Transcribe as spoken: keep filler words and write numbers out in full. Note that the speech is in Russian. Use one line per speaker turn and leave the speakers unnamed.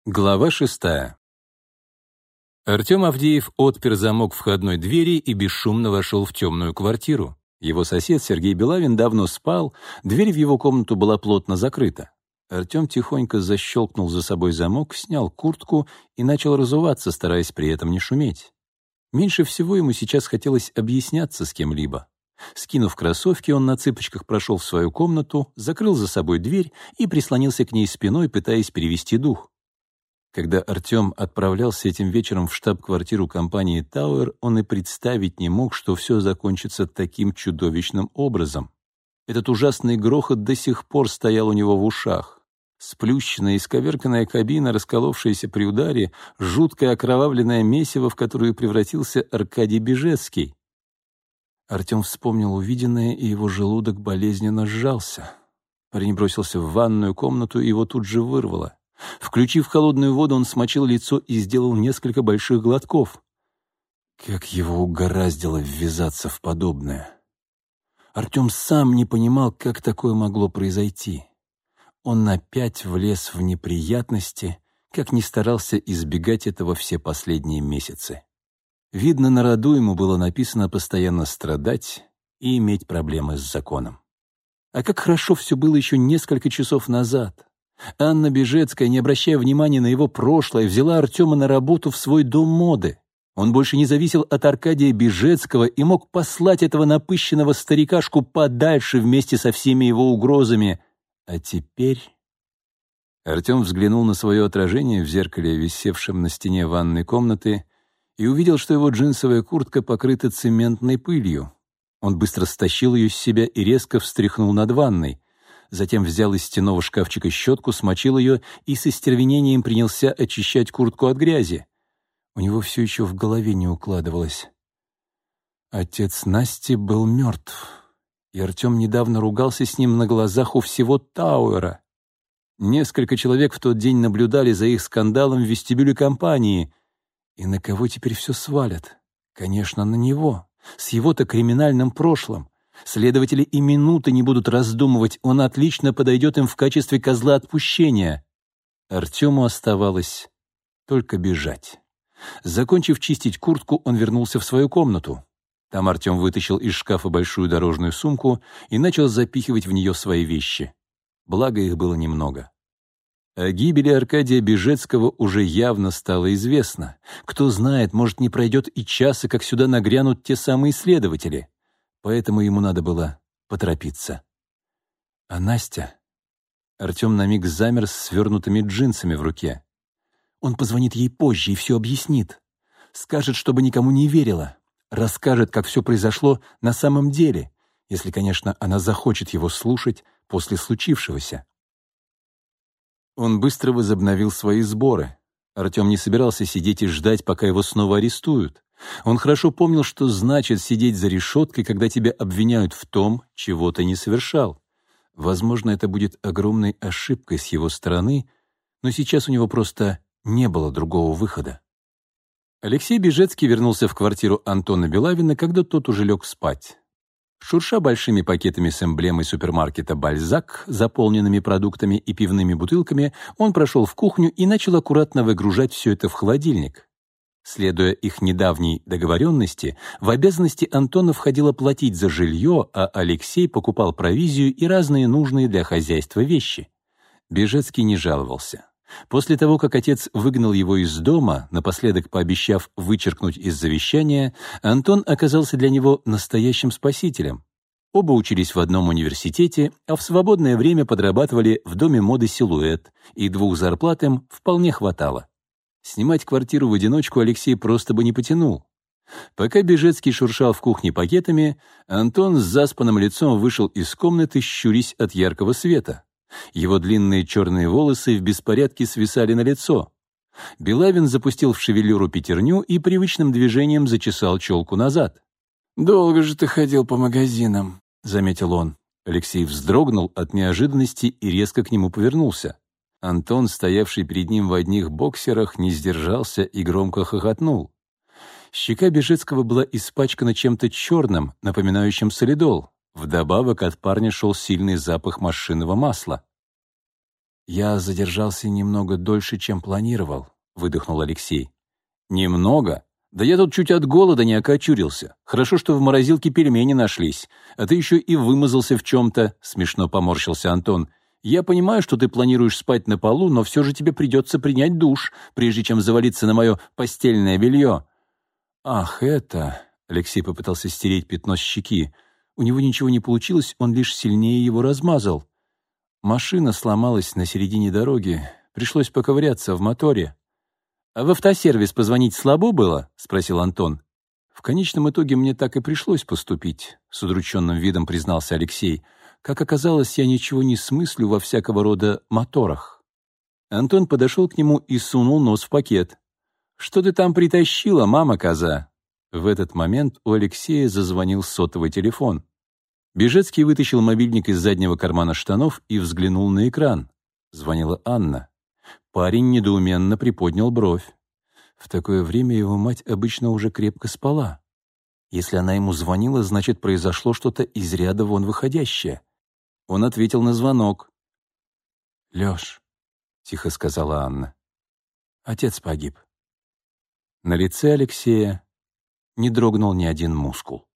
Глава шестая. Артем Авдеев отпер замок входной двери и бесшумно вошел в темную квартиру. Его сосед Сергей Белавин давно спал, дверь в его комнату была плотно закрыта. Артем тихонько защелкнул за собой замок, снял куртку и начал разуваться, стараясь при этом не шуметь. Меньше всего ему сейчас хотелось объясняться с кем-либо. Скинув кроссовки, он на цыпочках прошел в свою комнату, закрыл за собой дверь и прислонился к ней спиной, пытаясь перевести дух. Когда Артем отправлялся этим вечером в штаб-квартиру компании «Тауэр», он и представить не мог, что все закончится таким чудовищным образом. Этот ужасный грохот до сих пор стоял у него в ушах. Сплющенная, исковерканная кабина, расколовшаяся при ударе, жуткое окровавленное месиво, в которое превратился Аркадий Бежецкий. Артем вспомнил увиденное, и его желудок болезненно сжался. Парень бросился в ванную комнату, и его тут же вырвало. Включив холодную воду, он смочил лицо и сделал несколько больших глотков. Как его угораздило ввязаться в подобное. Артем сам не понимал, как такое могло произойти. Он опять влез в неприятности, как ни старался избегать этого все последние месяцы. Видно, на роду ему было написано постоянно страдать и иметь проблемы с законом. А как хорошо все было еще несколько часов назад. Анна Бежецкая, не обращая внимания на его прошлое, взяла Артема на работу в свой дом моды. Он больше не зависел от Аркадия Бежецкого и мог послать этого напыщенного старикашку подальше вместе со всеми его угрозами. А теперь... Артем взглянул на свое отражение в зеркале, висевшем на стене ванной комнаты, и увидел, что его джинсовая куртка покрыта цементной пылью. Он быстро стащил ее с себя и резко встряхнул над ванной. Затем взял из стенного шкафчика щетку, смочил ее и с остервенением принялся очищать куртку от грязи. У него все еще в голове не укладывалось. Отец Насти был мертв, и Артем недавно ругался с ним на глазах у всего Тауэра. Несколько человек в тот день наблюдали за их скандалом в вестибюле компании. И на кого теперь все свалят? Конечно, на него, с его-то криминальным прошлым. Следователи и минуты не будут раздумывать, он отлично подойдет им в качестве козла отпущения. Артему оставалось только бежать. Закончив чистить куртку, он вернулся в свою комнату. Там Артем вытащил из шкафа большую дорожную сумку и начал запихивать в нее свои вещи. Благо их было немного. О гибели Аркадия Бежецкого уже явно стало известно. Кто знает, может, не пройдет и часа, как сюда нагрянут те самые следователи. Поэтому ему надо было поторопиться. А Настя? Артем на миг замер с свернутыми джинсами в руке. Он позвонит ей позже и все объяснит. Скажет, чтобы никому не верила. Расскажет, как все произошло на самом деле, если, конечно, она захочет его слушать после случившегося. Он быстро возобновил свои сборы. Артем не собирался сидеть и ждать, пока его снова арестуют. Он хорошо помнил, что значит сидеть за решеткой, когда тебя обвиняют в том, чего ты не совершал. Возможно, это будет огромной ошибкой с его стороны, но сейчас у него просто не было другого выхода. Алексей Бежецкий вернулся в квартиру Антона Белавина, когда тот уже лег спать. Шурша большими пакетами с эмблемой супермаркета «Бальзак», заполненными продуктами и пивными бутылками, он прошел в кухню и начал аккуратно выгружать все это в холодильник. Следуя их недавней договоренности, в обязанности Антона входило платить за жилье, а Алексей покупал провизию и разные нужные для хозяйства вещи. Бежецкий не жаловался. После того, как отец выгнал его из дома, напоследок пообещав вычеркнуть из завещания, Антон оказался для него настоящим спасителем. Оба учились в одном университете, а в свободное время подрабатывали в доме моды «Силуэт», и двух зарплат им вполне хватало. Снимать квартиру в одиночку Алексей просто бы не потянул. Пока Бежецкий шуршал в кухне пакетами, Антон с заспанным лицом вышел из комнаты, щурясь от яркого света. Его длинные черные волосы в беспорядке свисали на лицо. Белавин запустил в шевелюру пятерню и привычным движением зачесал челку назад. «Долго же ты ходил по магазинам», — заметил он. Алексей вздрогнул от неожиданности и резко к нему повернулся. Антон, стоявший перед ним в одних боксерах, не сдержался и громко хохотнул. Щека Бежецкого была испачкана чем-то черным, напоминающим солидол. Вдобавок от парня шел сильный запах машинного масла. «Я задержался немного дольше, чем планировал», — выдохнул Алексей. «Немного? Да я тут чуть от голода не окочурился. Хорошо, что в морозилке пельмени нашлись. А ты еще и вымазался в чем-то», — смешно поморщился Антон. «Я понимаю, что ты планируешь спать на полу, но все же тебе придется принять душ, прежде чем завалиться на мое постельное белье». «Ах, это...» — Алексей попытался стереть пятно с щеки. У него ничего не получилось, он лишь сильнее его размазал. Машина сломалась на середине дороги, пришлось поковыряться в моторе. «А в автосервис позвонить слабо было?» — спросил Антон. «В конечном итоге мне так и пришлось поступить», — с удрученным видом признался Алексей. «Как оказалось, я ничего не смыслю во всякого рода моторах». Антон подошел к нему и сунул нос в пакет. «Что ты там притащила, мама-коза?» В этот момент у Алексея зазвонил сотовый телефон. Бежецкий вытащил мобильник из заднего кармана штанов и взглянул на экран. Звонила Анна. Парень недоуменно приподнял бровь. В такое время его мать обычно уже крепко спала. Если она ему звонила, значит, произошло что-то из ряда вон выходящее. Он ответил на звонок. «Лёш», — тихо сказала Анна, — «отец погиб». На лице Алексея не дрогнул ни один мускул.